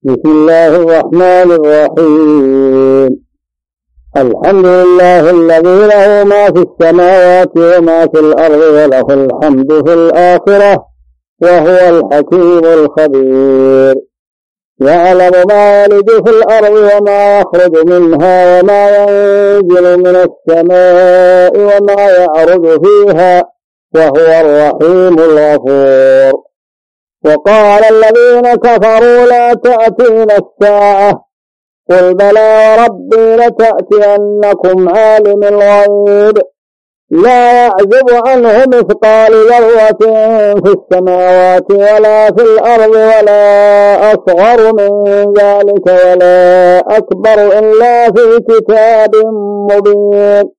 بسم الله الرحمن الرحيم. الحمد لله الذي له ما في السماوات وما في الأرض وله الحمد في الآخرة وهو الحكيم الخبير. يعلم ما يلج في الأرض وما يخرج منها وما ينزل من السماء وما يعرج فيها وهو الرحيم الغفور. وقال الذين كفروا لا تأتينا الساعة قل بلى وربي لتأتينكم عالم الغيب لا يعزب عنه مثقال ذرة في السماوات ولا في الأرض ولا أصغر من ذلك ولا أكبر إلا في كتاب مبين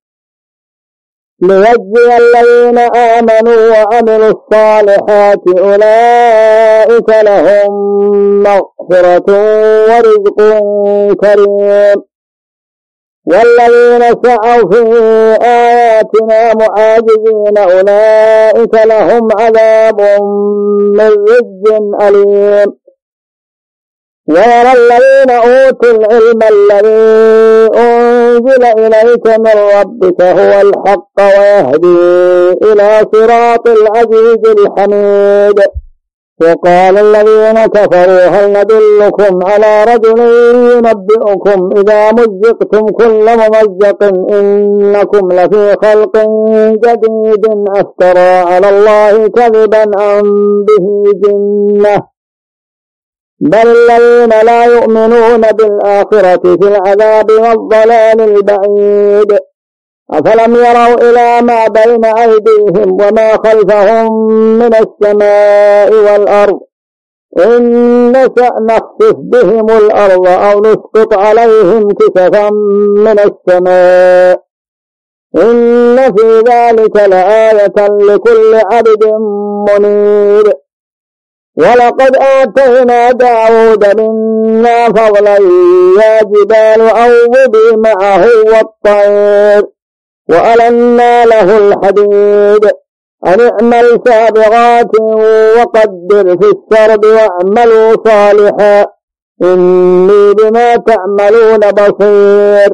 ليجزي الذين آمنوا وعملوا الصالحات أولئك لهم مغفرة ورزق كريم. والذين سعوا في آياتنا معاجزين أولئك لهم عذاب من رجز أليم. ويرى الذين أوتوا العلم الذي أنزل إليك من ربك هو الحق ويهدي إلى صراط العزيز الحميد. وقال الذين كفروا هل ندلكم على رجل ينبئكم إذا مزقتم كل ممزق إنكم لفي خلق جديد أفترى على الله كذبا أم به جنة بل الذين لا يؤمنون بالآخرة في العذاب والضلال البعيد. أفلم يروا إلى ما بين أيديهم وما خلفهم من السماء والأرض إن نشأ نخسف بهم الأرض أو نسقط عليهم كسفا من السماء إن في ذلك لآية لكل عبد منيب. ولقد آتينا داود منا فضلا يا جبال أوبي معه والطير وألنا له الحديد أن اعمل سابغات وقدر في السرد واعملوا صالحا إني بما تعملون بصير.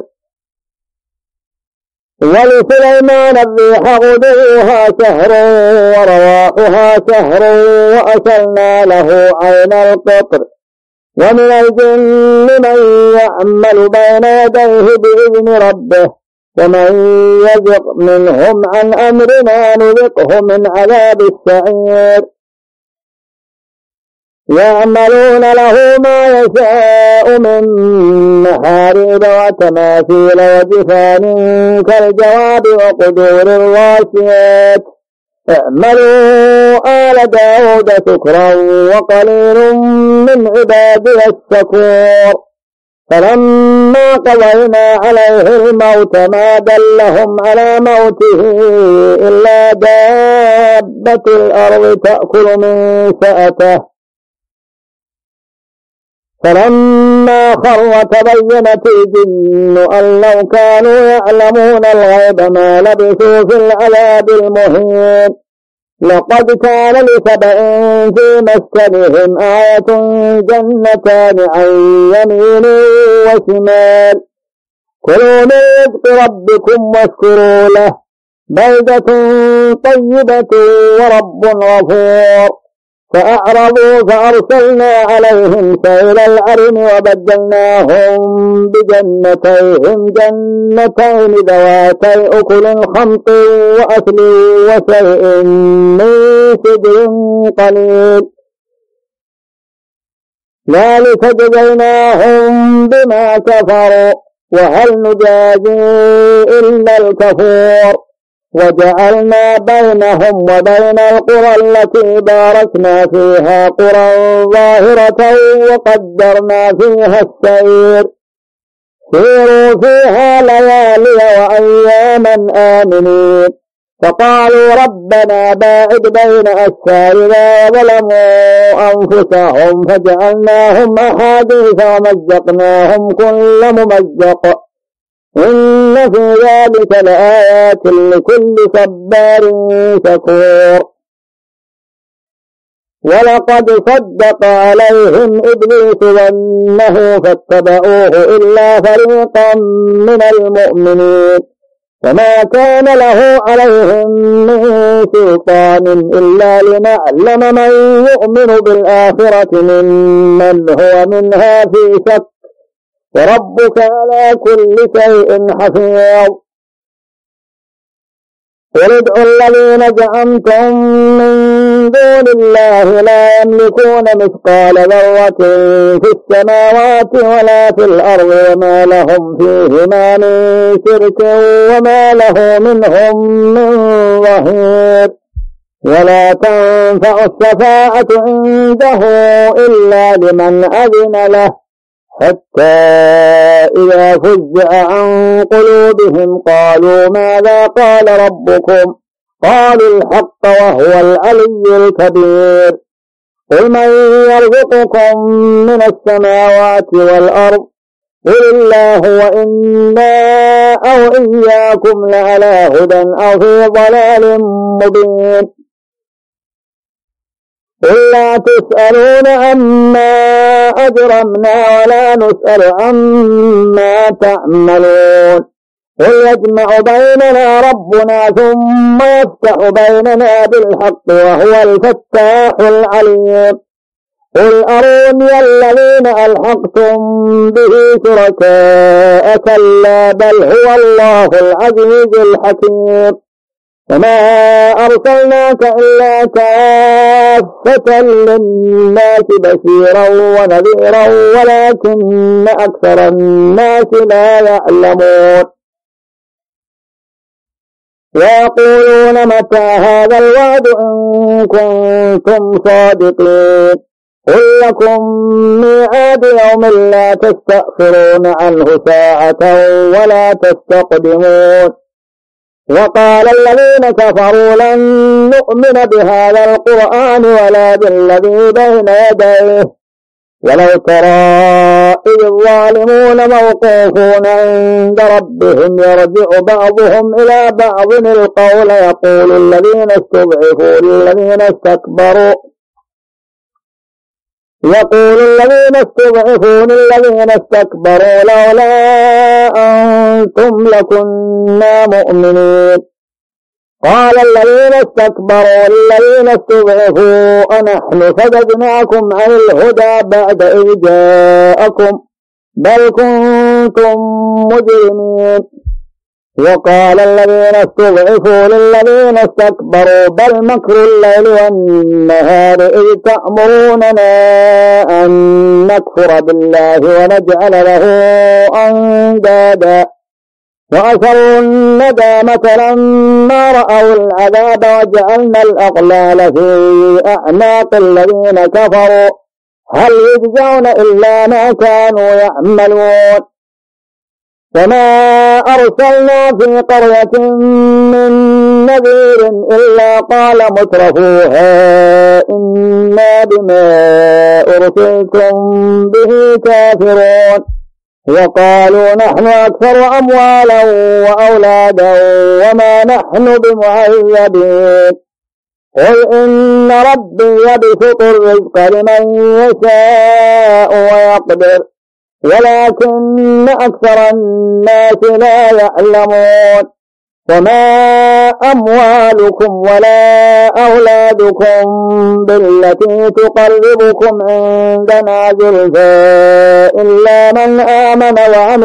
ولسليمان الريح غدوها شهر ورواحها شهر وأسلنا له عين القطر ومن الجن من يعمل بين يديه بإذن ربه ومن يزغ منهم عن أمرنا نذقه من عذاب السعير. يعملون له ما يشاء من محاريب وتماثيل وجفان كالجواب وقدور الراسيات اعملوا آل داود شكرا وقليل من عبادي الشكور. فلما قضينا عليه الموت ما دلهم على موته إلا دابة الأرض تأكل من سأته فلما خر تبينت الجن أن لو كانوا يعلمون الغيب ما لبثوا في العذاب المهين. لقد كان لسبأ في مسكنهم آية جنتان عن يمين وشمال كلوا من رزق ربكم واشكروا له بلدة طيبة ورب غفور. فأعرضوا فأرسلنا عليهم سيل العرم وبدلناهم بجنتيهم جنتين ذواتي أكل خمط وأكل وشيء من سدر قليل ذلك جزيناهم بما كفروا وهل نجازي إلا الكفور. وجعلنا بينهم وبين القرى التي باركنا فيها قرى ظاهرة وقدرنا فيها السير سيروا فيها ليالي وأياما آمنين. فقالوا ربنا باعد بين أسفارنا وظلموا أنفسهم فجعلناهم أحاديث ومزقناهم كل ممزق إن في ذلك لآيات لكل صبار شكور. ولقد صدق عليهم إبليس ظنه فاتبعوه إلا فريقا من المؤمنين فما كان له عليهم من سلطان إلا لنعلم من يؤمن بالآخرة ممن هو منها في شك وربك على كل شيء حفيظ. قل ادعوا الذين زعمتم من دون الله لا يملكون مثقال ذرة في السماوات ولا في الأرض وما لهم فيهما من شرك وما له منهم من ظهير ولا تنفع الشفاعة عنده إلا لمن أذن له حتى إذا فزع عن قلوبهم قالوا ماذا قال ربكم قالوا الحق وهو العلي الكبير. قل من يرزقكم من السماوات والأرض قل الله وإنا أو إياكم لعلى هدى أو في ضلال مبين. قل لا تسألون عما أجرمنا ولا نسأل عما تعملون قل يجمع بيننا ربنا ثم يفتح بيننا بالحق وهو الفتاح العليم. قل أروني الذين ألحقتم به شركاء كلا بل هو الله العزيز الحكيم. وما أرسلناك إلا كافة للناس بشيرا ونذيرا ولكن أكثر الناس لا يعلمون. ويقولون متى هذا الوعد إن كنتم صادقين قل لكم ميعاد يوم لا تستأخرون عنه ساعة ولا تستقدمون. وقال الذين كفروا لن نؤمن بهذا القرآن ولا بالذي بين يديه ولو ترى إذ الظالمون موقوفون عند ربهم يرجع بعضهم إلى بعض القول يقول الذين استضعفوا للذين استكبروا لولا أنتم لكنا مؤمنين. قال الذين استكبروا للذين استضعفوا أنحن صددناكم عن الهدى بعد إذ جاءكم بل كنتم مجرمين. وقال الذين استضعفوا للذين استكبروا بل مكر الليل والنهار إذ تأمروننا أن نكفر بالله ونجعل له أندادا وأسروا الندامة لما رأوا العذاب وجعلنا الأغلال في أعناق الذين كفروا هل يجزون إلا ما كانوا يعملون. وما أرسلنا في قرية من نذير إلا قال مترفوها إنا بما أرسلتم به كافرون وقالوا نحن أكثر أموالا وأولادا وما نحن بمعذبين. قل إن ربي يبسط الرزق لمن يشاء ويقدر ولكن أكثر الناس لا يعلمون. وما أموالكم ولا أولادكم بالتي تقربكم عندنا زلفى إلا من آمن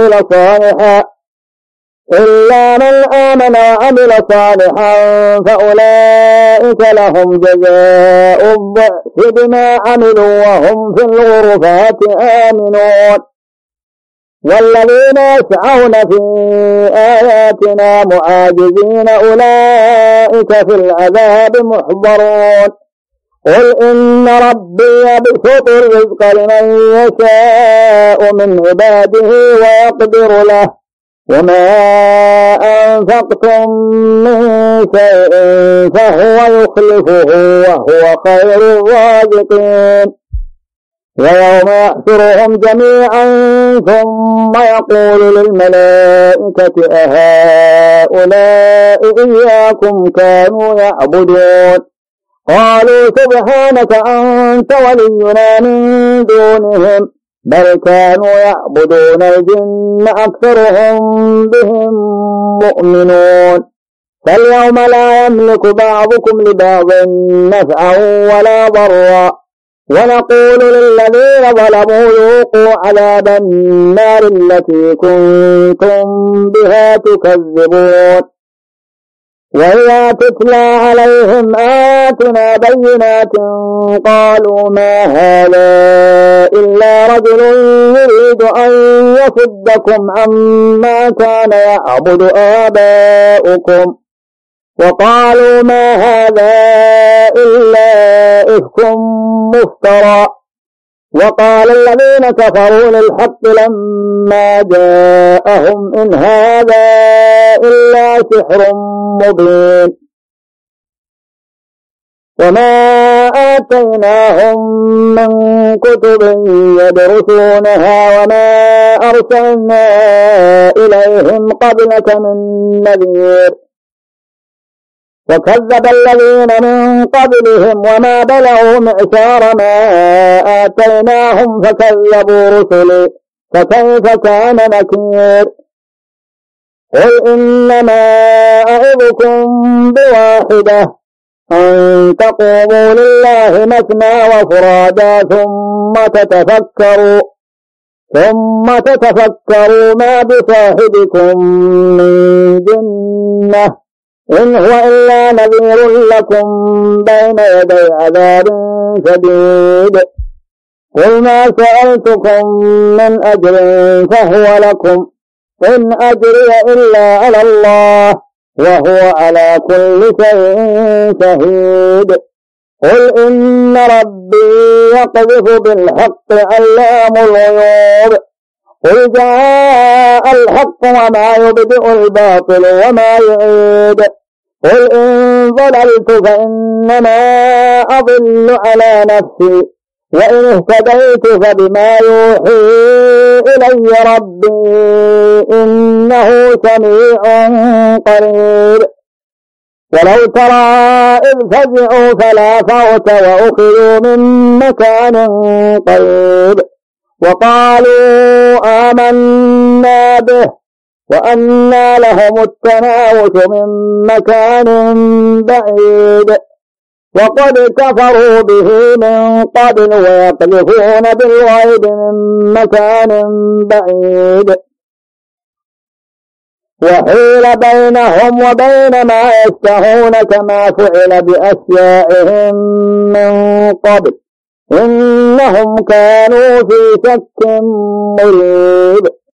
وعمل صالحا فأولئك لهم جزاء الضعف بما عملوا وهم في الغرفات آمنون. والذين يسعون في آياتنا معاجزين أولئك في العذاب محضرون. قل إن ربي يبسط الرزق لمن يشاء من عباده ويقدر له وما أنفقتم من شيء فهو يخلفه وهو خير الرازقين. ويوم يحشرهم جميعا ثم يقول للملائكة أهؤلاء إياكم كانوا يعبدون قالوا سبحانك أنت ولينا من دونهم بل كانوا يعبدون الجن أكثرهم بهم مؤمنون فاليوم لا يملك بعضكم لبعض نفعا ولا ضرا ونقول للذين ظلموا ذوقوا عذاب النار التي كنتم بها تكذبون وإذا تتلى عليهم آياتنا بينات قالوا ما هذا إلا رجل يريد أن يصدكم عما كان يعبد آباؤكم وقالوا ما هذا إلا إفك مفترى وقال الذين كفروا للحق لما جاءهم إن هذا إلا سحر مبين وما آتيناهم من كتب يدرسونها وما أرسلنا إليهم قبلك من نذير وكذب الذين من قبلهم وما بلغوا معشار ما آتيناهم فكذبوا رسلي فكيف كان نكير قل إنما أعظكم بواحدة أن تقوموا لله مثنى وفرادا ثم تتفكروا ما بصاحبكم من جنة إن هو إلا نذير لكم بين يدي عذاب شديد قل ما سألتكم من أجر فهو لكم إن أجري إلا على الله وهو على كل شيء شهيد قل إن ربي يقذف بالحق علام الغيوب قل جاء الحق وما يبدئ الباطل وما يعيد قل إن ضللت فإنما أضل على نفسي وإن اهتديت فبما يوحي إلي ربي إنه سميع قريب ولو ترى إذ فزعوا فلا فوت وأخذوا من مكان قريب وقالوا آمنا به وأنى لهم التناوش من مكان بعيد وقد كفروا به من قبل ويقذفون بالغيب من مكان بعيد وحيل بينهم وبين ما يشتهون كما فعل بأشيائهم من قبل إنهم كانوا في شك مريب